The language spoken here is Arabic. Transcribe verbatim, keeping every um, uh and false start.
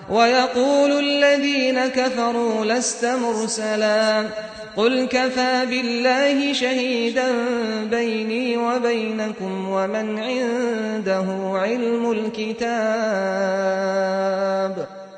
ويقول الذين كفروا لست مرسلا قل كفى بالله شهيدا بيني وبينكم ومن عنده علم الكتاب